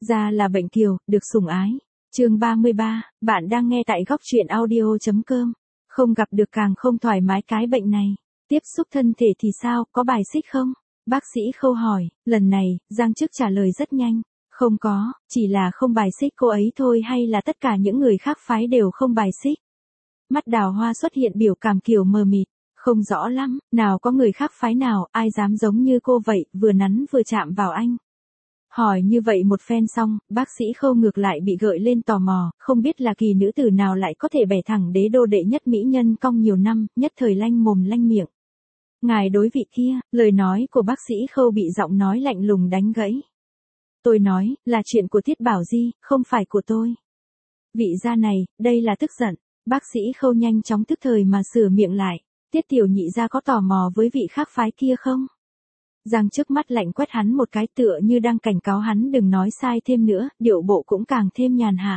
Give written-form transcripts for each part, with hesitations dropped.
Ra là bệnh kiều, được sủng ái. Chương 33, bạn đang nghe tại góc truyện audio.com. Không gặp được càng không thoải mái cái bệnh này. Tiếp xúc thân thể thì sao, có bài xích không? Bác sĩ Khâu hỏi, lần này, Giang Chức trả lời rất nhanh. Không có, chỉ là không bài xích cô ấy thôi hay là tất cả những người khác phái đều không bài xích. Mắt Đào Hoa xuất hiện biểu cảm kiểu mờ mịt. Không rõ lắm, nào có người khác phái nào, ai dám giống như cô vậy, vừa nắn vừa chạm vào anh. Hỏi như vậy một phen xong, bác sĩ Khâu ngược lại bị gợi lên tò mò, không biết là kỳ nữ tử nào lại có thể bẻ thẳng đế đô đệ nhất mỹ nhân cong nhiều năm, nhất thời lanh mồm lanh miệng. Ngài đối vị kia, lời nói của bác sĩ Khâu bị giọng nói lạnh lùng đánh gãy. Tôi nói, là chuyện của Tiết Bảo Di, không phải của tôi. Vị gia này, đây là tức giận, bác sĩ Khâu nhanh chóng tức thời mà sửa miệng lại. Tiết tiểu nhị gia có tò mò với vị khác phái kia không? Giang trước mắt lạnh quét hắn một cái tựa như đang cảnh cáo hắn đừng nói sai thêm nữa, điệu bộ cũng càng thêm nhàn hạ.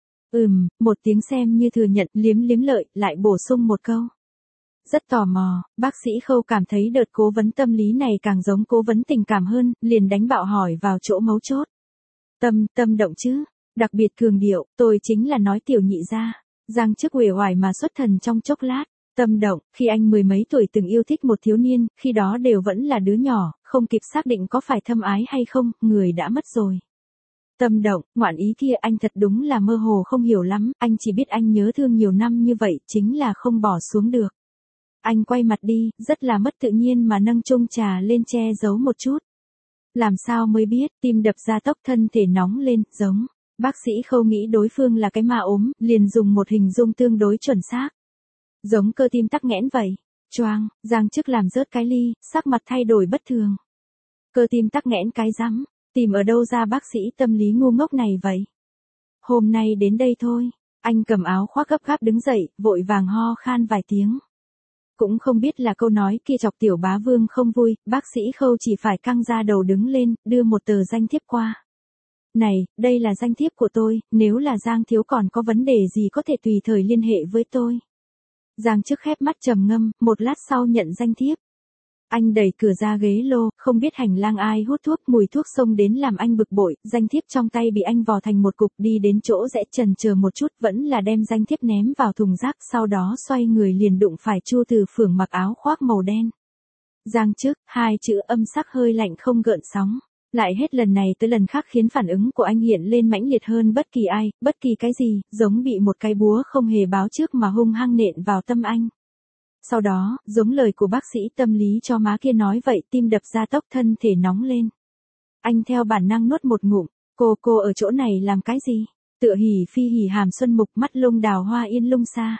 Một tiếng xem như thừa nhận, liếm liếm lợi, lại bổ sung một câu. Rất tò mò, bác sĩ Khâu cảm thấy đợt cố vấn tâm lý này càng giống cố vấn tình cảm hơn, liền đánh bạo hỏi vào chỗ mấu chốt. Tâm động chứ, đặc biệt cường điệu, tôi chính là nói tiểu nhị gia. Giang trước uể oải mà xuất thần trong chốc lát. Tâm động, khi anh mười mấy tuổi từng yêu thích một thiếu niên, khi đó đều vẫn là đứa nhỏ, không kịp xác định có phải thâm ái hay không, người đã mất rồi. Tâm động, ngoạn ý kia anh thật đúng là mơ hồ không hiểu lắm, anh chỉ biết anh nhớ thương nhiều năm như vậy, chính là không bỏ xuống được. Anh quay mặt đi, rất là mất tự nhiên mà nâng chung trà lên che giấu một chút. Làm sao mới biết, tim đập ra tốc thân thể nóng lên, giống. Bác sĩ Khâu nghĩ đối phương là cái ma ốm, liền dùng một hình dung tương đối chuẩn xác. Giống cơ tim tắc nghẽn vậy. Choang, Giang Chức làm rớt cái ly, sắc mặt thay đổi bất thường. Cơ tim tắc nghẽn cái rắm, tìm ở đâu ra bác sĩ tâm lý ngu ngốc này vậy? Hôm nay đến đây thôi. Anh cầm áo khoác gấp gáp đứng dậy, vội vàng ho khan vài tiếng. Cũng không biết là câu nói kia chọc tiểu bá vương không vui, bác sĩ Khâu chỉ phải căng ra đầu đứng lên, đưa một tờ danh thiếp qua. Này, đây là danh thiếp của tôi, nếu là Giang thiếu còn có vấn đề gì có thể tùy thời liên hệ với tôi. Giang Chức khép mắt trầm ngâm, một lát sau nhận danh thiếp. Anh đẩy cửa ra ghế lô, không biết hành lang ai hút thuốc, mùi thuốc xông đến làm anh bực bội, danh thiếp trong tay bị anh vò thành một cục, đi đến chỗ rẽ chần chờ một chút, vẫn là đem danh thiếp ném vào thùng rác, sau đó xoay người liền đụng phải Chu Từ Phường mặc áo khoác màu đen. Giang Chức, hai chữ âm sắc hơi lạnh không gợn sóng. Lại hết lần này tới lần khác khiến phản ứng của anh hiện lên mãnh liệt hơn bất kỳ ai, bất kỳ cái gì, giống bị một cái búa không hề báo trước mà hung hăng nện vào tâm anh. Sau đó, giống lời của bác sĩ tâm lý cho má kia nói vậy, tim đập ra tốc thân thể nóng lên. Anh theo bản năng nuốt một ngụm, cô ở chỗ này làm cái gì? Tựa hỉ phi hỉ hàm xuân mục, mắt lông đào hoa yên lung xa.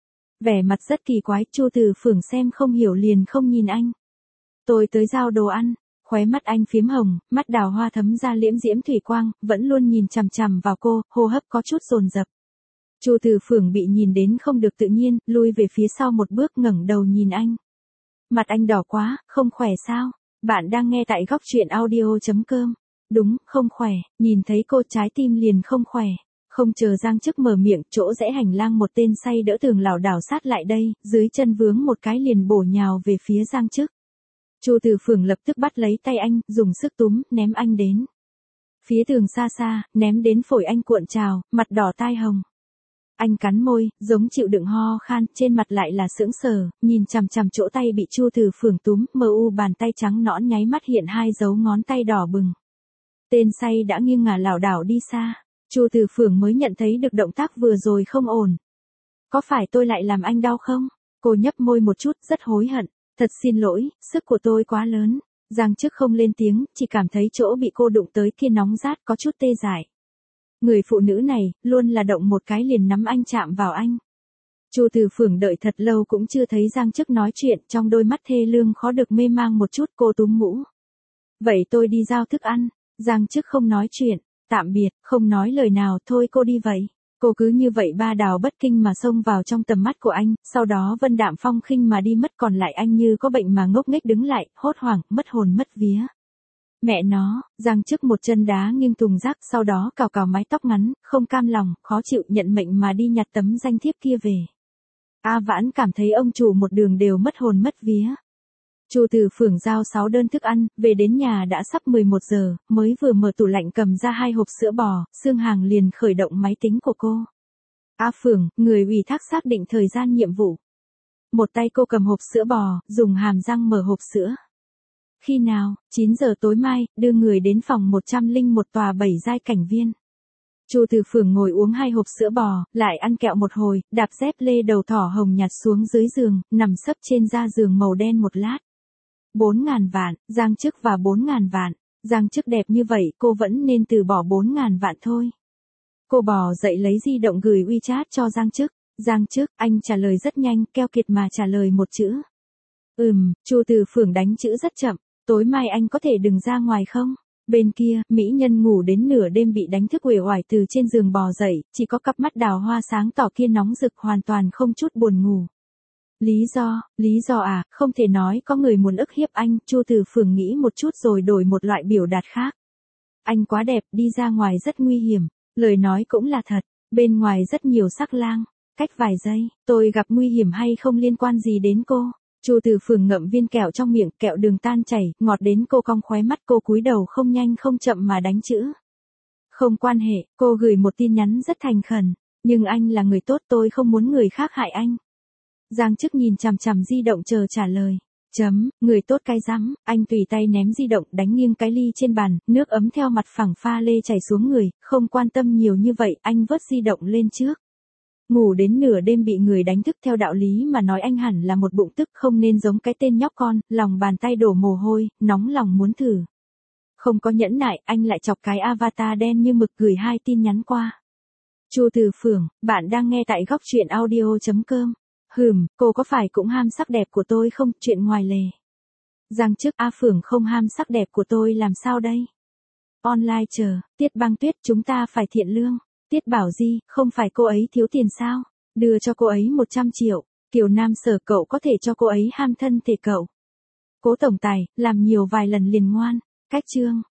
Vẻ mặt rất kỳ quái, Chu Từ Phường xem không hiểu liền không nhìn anh. Tôi tới giao đồ ăn. Khóe mắt anh phiếm hồng, mắt Đào Hoa thấm ra liễm diễm thủy quang, vẫn luôn nhìn chằm chằm vào cô, hô hấp có chút dồn dập. Chu Từ Phường bị nhìn đến không được tự nhiên, lui về phía sau một bước ngẩng đầu nhìn anh. Mặt anh đỏ quá, không khỏe sao? Bạn đang nghe tại góc truyện audio.com. Đúng, không khỏe, nhìn thấy cô trái tim liền không khỏe. Không chờ Giang Chức mở miệng, chỗ rẽ hành lang một tên say đỡ tường lảo đảo sát lại đây, dưới chân vướng một cái liền bổ nhào về phía Giang Chức. Chu Từ Phường lập tức bắt lấy tay anh, dùng sức túm, ném anh đến. Phía tường xa xa, ném đến phổi anh cuộn trào, mặt đỏ tai hồng. Anh cắn môi, giống chịu đựng ho khan, trên mặt lại là sững sờ, nhìn chằm chằm chỗ tay bị Chu Từ Phường túm, mờ u bàn tay trắng nõn nháy mắt hiện hai dấu ngón tay đỏ bừng. Tên say đã nghiêng ngả lảo đảo đi xa, Chu Từ Phường mới nhận thấy được động tác vừa rồi không ổn. Có phải tôi lại làm anh đau không? Cô nhấp môi một chút, rất hối hận. Thật xin lỗi, sức của tôi quá lớn. Giang Chức không lên tiếng, chỉ cảm thấy chỗ bị cô đụng tới kia nóng rát có chút tê dại. Người phụ nữ này, luôn là động một cái liền nắm anh chạm vào anh. Chu Từ Phường đợi thật lâu cũng chưa thấy Giang Chức nói chuyện, trong đôi mắt thê lương khó được mê mang một chút, cô túm mũ. Vậy tôi đi giao thức ăn. Giang Chức không nói chuyện, tạm biệt, không nói lời nào, thôi cô đi vậy. Cô cứ như vậy ba đào bất kinh mà xông vào trong tầm mắt của anh, sau đó vân đạm phong khinh mà đi mất, còn lại anh như có bệnh mà ngốc nghếch đứng lại, hốt hoảng, mất hồn mất vía. Mẹ nó, Giang Chức một chân đá nghiêng thùng rác, sau đó cào cào mái tóc ngắn, không cam lòng, khó chịu nhận mệnh mà đi nhặt tấm danh thiếp kia về. A Vãn cảm thấy ông chủ một đường đều mất hồn mất vía. Chu Từ Phường giao 6 đơn thức ăn, về đến nhà đã sắp 11 giờ, mới vừa mở tủ lạnh cầm ra 2 hộp sữa bò, Sương Hàng liền khởi động máy tính của cô. A Phường, người ủy thác xác định thời gian nhiệm vụ. Một tay cô cầm hộp sữa bò, dùng hàm răng mở hộp sữa. Khi nào? 9 giờ tối mai, đưa người đến phòng 101 tòa 7 giai cảnh viên. Chu Từ Phường ngồi uống 2 hộp sữa bò, lại ăn kẹo một hồi, đạp dép lê đầu thỏ hồng nhặt xuống dưới giường, nằm sấp trên da giường màu đen một lát. 4.000 vạn, Giang Chức và 4.000 vạn. Giang Chức đẹp như vậy, cô vẫn nên từ bỏ 4.000 vạn thôi. Cô bò dậy lấy di động gửi WeChat cho Giang Chức. Giang Chức, anh trả lời rất nhanh, keo kiệt mà trả lời một chữ. Chu Từ Phường đánh chữ rất chậm, tối mai anh có thể đừng ra ngoài không? Bên kia, mỹ nhân ngủ đến nửa đêm bị đánh thức uể oải từ trên giường bò dậy, chỉ có cặp mắt đào hoa sáng tỏ kia nóng rực hoàn toàn không chút buồn ngủ. Lý do à, không thể nói có người muốn ức hiếp anh, Chu Từ Phường nghĩ một chút rồi đổi một loại biểu đạt khác. Anh quá đẹp, đi ra ngoài rất nguy hiểm, lời nói cũng là thật, bên ngoài rất nhiều sắc lang, cách vài giây, tôi gặp nguy hiểm hay không liên quan gì đến cô. Chu Từ Phường ngậm viên kẹo trong miệng, kẹo đường tan chảy, ngọt đến cô cong khóe mắt, cô cúi đầu không nhanh không chậm mà đánh chữ. Không quan hệ, cô gửi một tin nhắn rất thành khẩn, nhưng anh là người tốt, tôi không muốn người khác hại anh. Giang Chức nhìn chằm chằm di động chờ trả lời. Người tốt cái rắm, anh tùy tay ném di động, đánh nghiêng cái ly trên bàn, nước ấm theo mặt phẳng pha lê chảy xuống người, không quan tâm nhiều như vậy, anh vớt di động lên trước. Ngủ đến nửa đêm bị người đánh thức, theo đạo lý mà nói anh hẳn là một bụng tức, không nên giống cái tên nhóc con, lòng bàn tay đổ mồ hôi, nóng lòng muốn thử. Không có nhẫn nại, anh lại chọc cái avatar đen như mực gửi 2 tin nhắn qua. Chu Từ Phường, bạn đang nghe tại góc truyện audio.com. Cô có phải cũng ham sắc đẹp của tôi không, chuyện ngoài lề. Giang Chức, A Phường không ham sắc đẹp của tôi làm sao đây? Online chờ, Tiết Băng Tuyết, chúng ta phải thiện lương. Tiết Bảo Di, không phải cô ấy thiếu tiền sao? Đưa cho cô ấy 100 triệu. Kiều Nam Sở, cậu có thể cho cô ấy ham thân thể cậu. Cố tổng tài, làm nhiều vài lần liền ngoan. Cách chương.